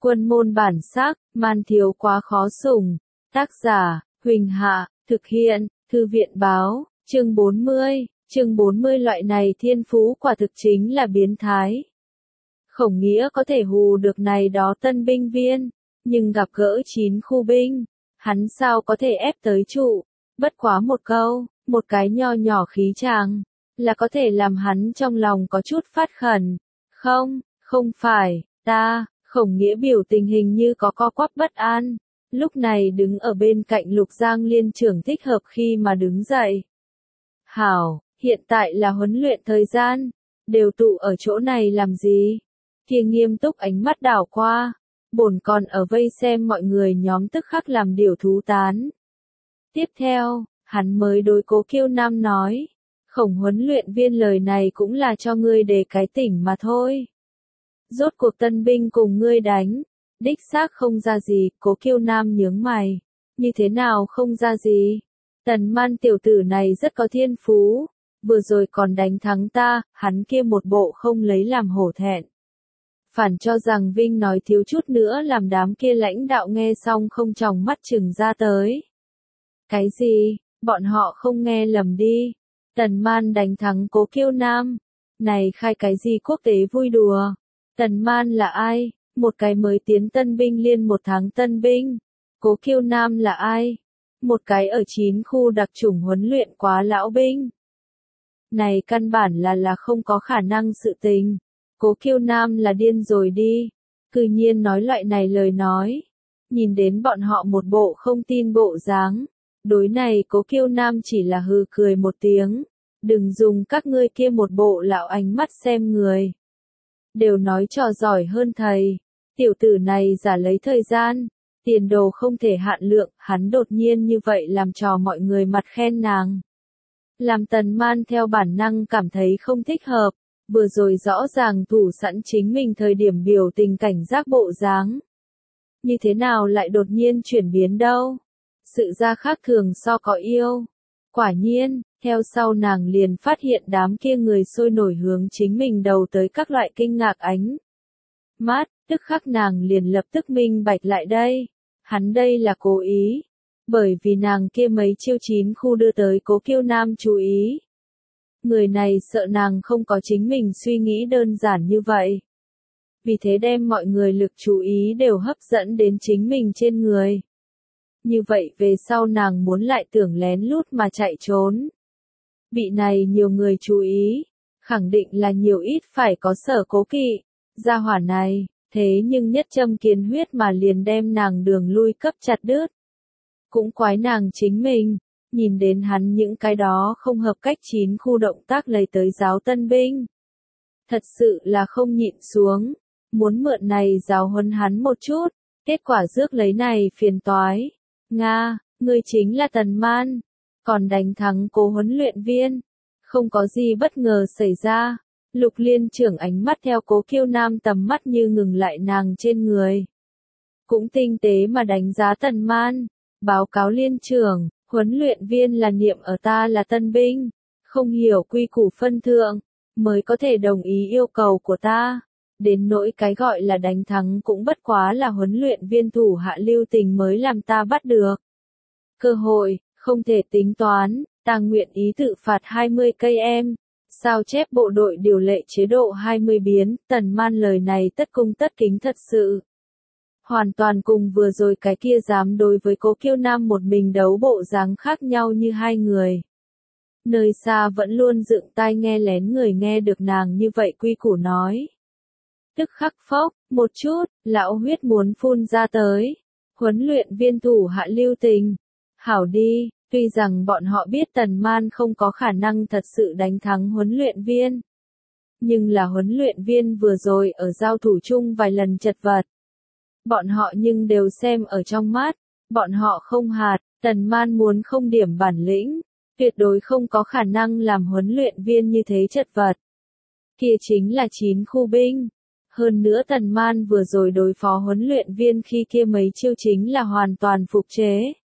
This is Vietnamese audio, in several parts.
Quân môn bản sắc, man thiếu quá khó sủng. Tác giả, Huỳnh Hạ, thực hiện, Thư viện báo, chương 40, chương 40 loại này thiên phú quả thực chính là biến thái. Khổng Nghĩa có thể hù được này đó tân binh viên, nhưng gặp gỡ 9 khu binh, hắn sao có thể ép tới trụ, bất quá một câu, một cái nho nhỏ khí chàng, là có thể làm hắn trong lòng có chút phát khẩn. Không phải, ta, Khổng Nghĩa biểu tình hình như có co quắp bất an, lúc này đứng ở bên cạnh Lục Giang Liên trưởng thích hợp khi mà đứng dậy. Hảo, hiện tại là huấn luyện thời gian, đều tụ ở chỗ này làm gì? Kia nghiêm túc ánh mắt đảo qua, bổn còn ở vây xem mọi người nhóm tức khắc làm điều thú tán. Tiếp theo, hắn mới đối Cố Kiêu Nam nói, Khổng huấn luyện viên lời này cũng là cho ngươi để cái tỉnh mà thôi. Rốt cuộc tân binh cùng ngươi đánh, đích xác không ra gì, Cố Kiêu Nam nhướng mày, như thế nào không ra gì? Tần Man tiểu tử này rất có thiên phú, vừa rồi còn đánh thắng ta, hắn kia một bộ không lấy làm hổ thẹn. Phản cho rằng Vinh nói thiếu chút nữa làm đám kia lãnh đạo nghe xong không tròng mắt chừng ra tới. Cái gì, bọn họ không nghe lầm đi. Tần Man đánh thắng Cố Kiêu Nam. Này khai cái gì quốc tế vui đùa. Tần Man là ai? Một cái mới tiến tân binh liên 1 tháng tân binh. Cố Kiêu Nam là ai? Một cái ở 9 khu đặc chủng huấn luyện quá lão binh. Này căn bản là không có khả năng sự tình. Cố Kiêu Nam là điên rồi đi. Cư nhiên nói loại này lời nói. Nhìn đến bọn họ một bộ không tin bộ dáng. Đối này Cố Kiêu Nam chỉ là hừ cười một tiếng. Đừng dùng các ngươi kia một bộ lão ánh mắt xem người. Đều nói trò giỏi hơn thầy. Tiểu tử này giả lấy thời gian. Tiền đồ không thể hạn lượng, hắn đột nhiên như vậy làm trò mọi người mặt khen nàng. Làm Tần Man theo bản năng cảm thấy không thích hợp, vừa rồi rõ ràng thủ sẵn chính mình thời điểm biểu tình cảnh giác bộ dáng. Như thế nào lại đột nhiên chuyển biến đâu? Sự ra khác thường so có yêu. Quả nhiên, theo sau nàng liền phát hiện đám kia người sôi nổi hướng chính mình đầu tới các loại kinh ngạc ánh mắt, tức khắc nàng liền lập tức minh bạch lại đây. Hắn đây là cố ý, bởi vì nàng kia mấy chiêu 9 khu đưa tới Cố Kiêu Nam chú ý. Người này sợ nàng không có chính mình suy nghĩ đơn giản như vậy. Vì thế đem mọi người lực chú ý đều hấp dẫn đến chính mình trên người. Như vậy về sau nàng muốn lại tưởng lén lút mà chạy trốn. Vị này nhiều người chú ý, khẳng định là nhiều ít phải có sở cố kỵ. Gia hỏa này, thế nhưng nhất châm kiến huyết mà liền đem nàng đường lui cấp chặt đứt. Cũng quái nàng chính mình, nhìn đến hắn những cái đó không hợp cách 9 khu động tác lấy tới giáo tân binh. Thật sự là không nhịn xuống, muốn mượn này giáo huấn hắn một chút, kết quả rước lấy này phiền toái. Nga, ngươi chính là Tần Man, còn đánh thắng Cố huấn luyện viên. Không có gì bất ngờ xảy ra. Lục Liên trưởng ánh mắt theo Cố Kiêu Nam tầm mắt như ngừng lại nàng trên người. Cũng tinh tế mà đánh giá Tần Man. Báo cáo Liên trưởng, huấn luyện viên là niệm ở ta là tân binh. Không hiểu quy củ phân thượng, mới có thể đồng ý yêu cầu của ta. Đến nỗi cái gọi là đánh thắng cũng bất quá là huấn luyện viên thủ hạ lưu tình mới làm ta bắt được. Cơ hội, không thể tính toán, ta nguyện ý tự phạt 20 cây em. Sao chép bộ đội điều lệ chế độ 20 biến, Tần Man lời này tất cung tất kính thật sự. Hoàn toàn cùng vừa rồi cái kia dám đối với Cố Kiêu Nam một mình đấu bộ dáng khác nhau như hai người. Nơi xa vẫn luôn dựng tai nghe lén người nghe được nàng như vậy quy củ nói. Tức khắc phốc, một chút, lão huyết muốn phun ra tới. Huấn luyện viên thủ hạ lưu tình. Hảo đi. Tuy rằng bọn họ biết Tần Man không có khả năng thật sự đánh thắng huấn luyện viên. Nhưng là huấn luyện viên vừa rồi ở giao thủ chung vài lần chật vật. Bọn họ nhưng đều xem ở trong mắt. Bọn họ không hạt, Tần Man muốn không điểm bản lĩnh. Tuyệt đối không có khả năng làm huấn luyện viên như thế chật vật. Kia chính là 9 khu binh. Hơn nữa Tần Man vừa rồi đối phó huấn luyện viên khi kia mấy chiêu chính là hoàn toàn phục chế.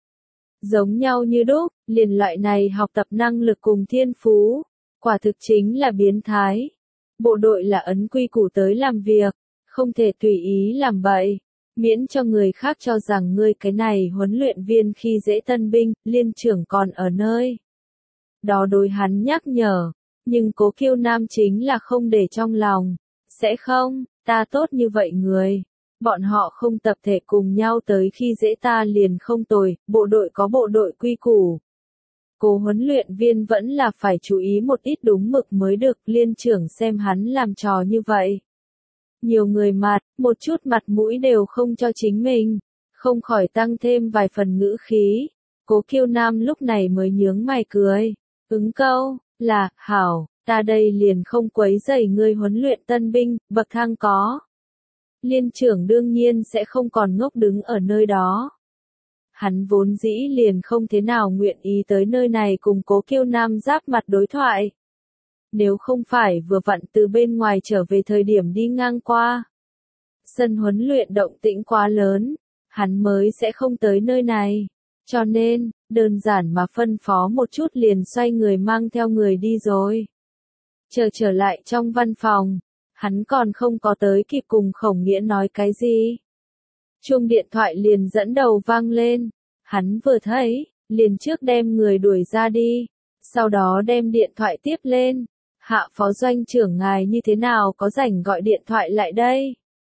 Giống nhau như đúc, liền loại này học tập năng lực cùng thiên phú, quả thực chính là biến thái. Bộ đội là ấn quy củ tới làm việc, không thể tùy ý làm bậy. Miễn cho người khác cho rằng ngươi cái này huấn luyện viên khi dễ tân binh, liên trưởng còn ở nơi đó đối hắn nhắc nhở, nhưng Cố Kiêu Nam chính là không để trong lòng. Sẽ không, ta tốt như vậy người. Bọn họ không tập thể cùng nhau tới khi dễ ta liền không tồi, bộ đội có bộ đội quy củ. Cố huấn luyện viên vẫn là phải chú ý một ít đúng mực mới được, liên trưởng xem hắn làm trò như vậy. Nhiều người mặt, một chút mặt mũi đều không cho chính mình, không khỏi tăng thêm vài phần ngữ khí. Cố Kiêu Nam lúc này mới nhướng mày cười, ứng câu, là, hảo, ta đây liền không quấy rầy ngươi huấn luyện tân binh, bậc thang có. Liên trưởng đương nhiên sẽ không còn ngốc đứng ở nơi đó. Hắn vốn dĩ liền không thế nào nguyện ý tới nơi này cùng Cố Kiêu Nam giáp mặt đối thoại. Nếu không phải vừa vặn từ bên ngoài trở về thời điểm đi ngang qua. Sân huấn luyện động tĩnh quá lớn, hắn mới sẽ không tới nơi này. Cho nên, đơn giản mà phân phó một chút liền xoay người mang theo người đi rồi. Trở lại trong văn phòng, hắn còn không có tới kịp cùng Khổng Nghĩa nói cái gì. Chuông điện thoại liền dẫn đầu vang lên, hắn vừa thấy, liền trước đem người đuổi ra đi, sau đó đem điện thoại tiếp lên. Hạ phó doanh trưởng ngài như thế nào có rảnh gọi điện thoại lại đây?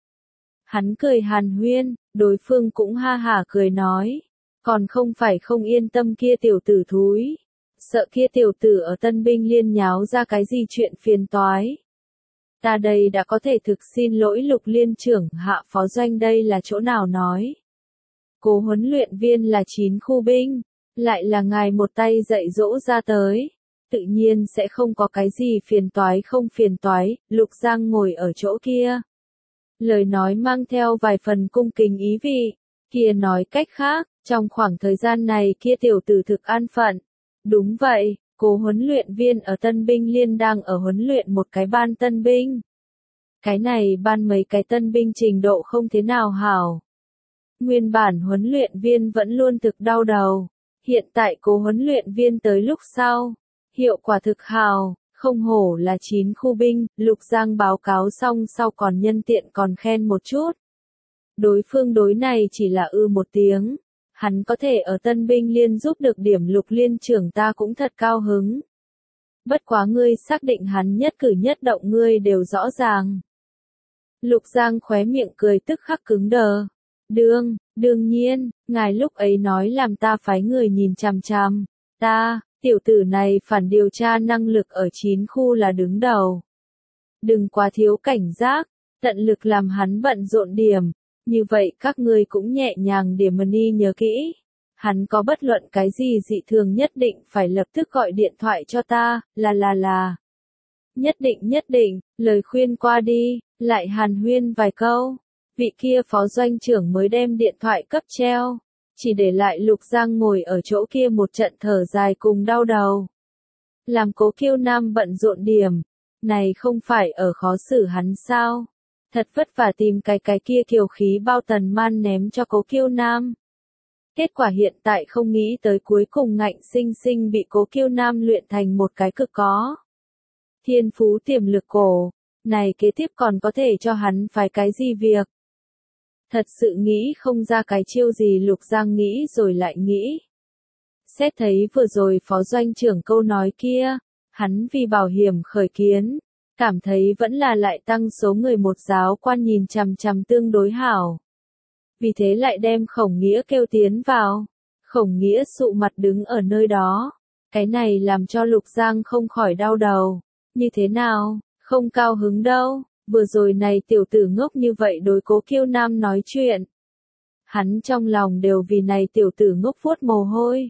Hắn cười hàn huyên, đối phương cũng ha hả cười nói. Còn không phải không yên tâm kia tiểu tử thúi. Sợ kia tiểu tử ở tân binh liên nháo ra cái gì chuyện phiền toái. Ta đây đã có thể thực xin lỗi Lục liên trưởng, hạ phó doanh đây là chỗ nào nói. Cố huấn luyện viên là 9 khu binh, lại là ngài một tay dạy dỗ ra tới. Tự nhiên sẽ không có cái gì phiền toái không phiền toái, Lục Giang ngồi ở chỗ kia. Lời nói mang theo vài phần cung kính ý vị, kia nói cách khác, trong khoảng thời gian này kia tiểu tử thực an phận. Đúng vậy, cố huấn luyện viên ở tân binh liên đang ở huấn luyện một cái ban tân binh. Cái này ban mấy cái tân binh trình độ không thế nào hảo. Nguyên bản huấn luyện viên vẫn luôn thực đau đầu, hiện tại cố huấn luyện viên tới lúc sau. Hiệu quả thực hào, không hổ là 9 khu binh, Lục Giang báo cáo xong sau còn nhân tiện còn khen một chút. Đối phương đối này chỉ là một tiếng, hắn có thể ở tân binh liên giúp được điểm Lục liên trưởng ta cũng thật cao hứng. Bất quá ngươi xác định hắn nhất cử nhất động ngươi đều rõ ràng. Lục Giang khóe miệng cười tức khắc cứng đờ. Đương nhiên, ngài lúc ấy nói làm ta phái người nhìn chằm chằm, tiểu tử này phản điều tra năng lực ở 9 khu là đứng đầu. Đừng quá thiếu cảnh giác, tận lực làm hắn bận rộn điểm, như vậy các ngươi cũng nhẹ nhàng điểm đi nhớ kỹ. Hắn có bất luận cái gì dị thường nhất định phải lập tức gọi điện thoại cho ta, là. Nhất định, lời khuyên qua đi, lại hàn huyên vài câu. Vị kia phó doanh trưởng mới đem điện thoại cấp treo. Chỉ để lại Lục Giang ngồi ở chỗ kia một trận thở dài cùng đau đầu. Làm Cố Kiêu Nam bận rộn điểm, này không phải ở khó xử hắn sao? Thật vất vả tìm cái kia kiều khí bao tần man ném cho Cố Kiêu Nam. Kết quả hiện tại không nghĩ tới cuối cùng ngạnh sinh sinh bị Cố Kiêu Nam luyện thành một cái cực có. Thiên phú tiềm lực cổ, này kế tiếp còn có thể cho hắn phải cái gì việc? Thật sự nghĩ không ra cái chiêu gì Lục Giang nghĩ rồi lại nghĩ. Xét thấy vừa rồi phó doanh trưởng câu nói kia, hắn vì bảo hiểm khởi kiến, cảm thấy vẫn là lại tăng số người một giáo quan nhìn chằm chằm tương đối hảo. Vì thế lại đem Khổng Nghĩa kêu tiến vào. Khổng Nghĩa sụ mặt đứng ở nơi đó. Cái này làm cho Lục Giang không khỏi đau đầu. Như thế nào, không cao hứng đâu. Vừa rồi này tiểu tử ngốc như vậy đối Cố Kiêu Nam nói chuyện. Hắn trong lòng đều vì này tiểu tử ngốc vuốt mồ hôi.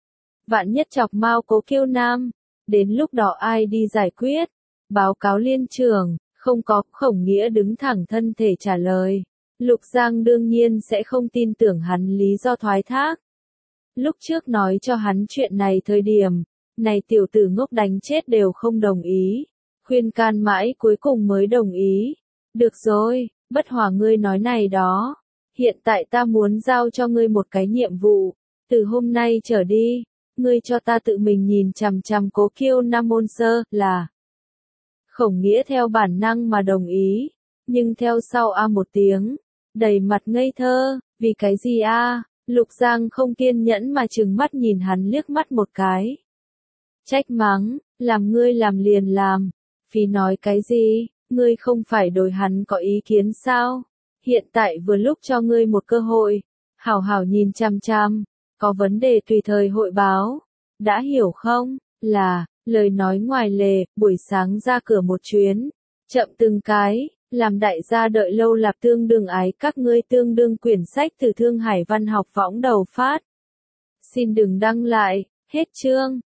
Vạn nhất chọc mau Cố Kiêu Nam, đến lúc đó ai đi giải quyết? Báo cáo liên trưởng, không có. Khổng Nghĩa đứng thẳng thân thể trả lời. Lục Giang đương nhiên sẽ không tin tưởng hắn lý do thoái thác. Lúc trước nói cho hắn chuyện này thời điểm, này tiểu tử ngốc đánh chết đều không đồng ý. Khuyên can mãi cuối cùng mới đồng ý. Được rồi, bất hòa ngươi nói này đó. Hiện tại ta muốn giao cho ngươi một cái nhiệm vụ. Từ hôm nay trở đi, ngươi cho ta tự mình nhìn chằm chằm Cố Kiêu Nam môn sơ, là. Khổng Nghĩa theo bản năng mà đồng ý. Nhưng theo sau một tiếng, đầy mặt ngây thơ, vì cái gì a? Lục Giang không kiên nhẫn mà trừng mắt nhìn hắn liếc mắt một cái. Trách mắng, làm ngươi làm liền làm. Phí nói cái gì, ngươi không phải đối hắn có ý kiến sao? Hiện tại vừa lúc cho ngươi một cơ hội. Hảo hảo nhìn chằm chằm, có vấn đề tùy thời hội báo. Đã hiểu không? Là, lời nói ngoài lề, buổi sáng ra cửa một chuyến. Chậm từng cái, làm đại gia đợi lâu lạp tương đương ái các ngươi tương đương quyển sách từ Thương Hải Văn học võng đầu phát. Xin đừng đăng lại, hết chương.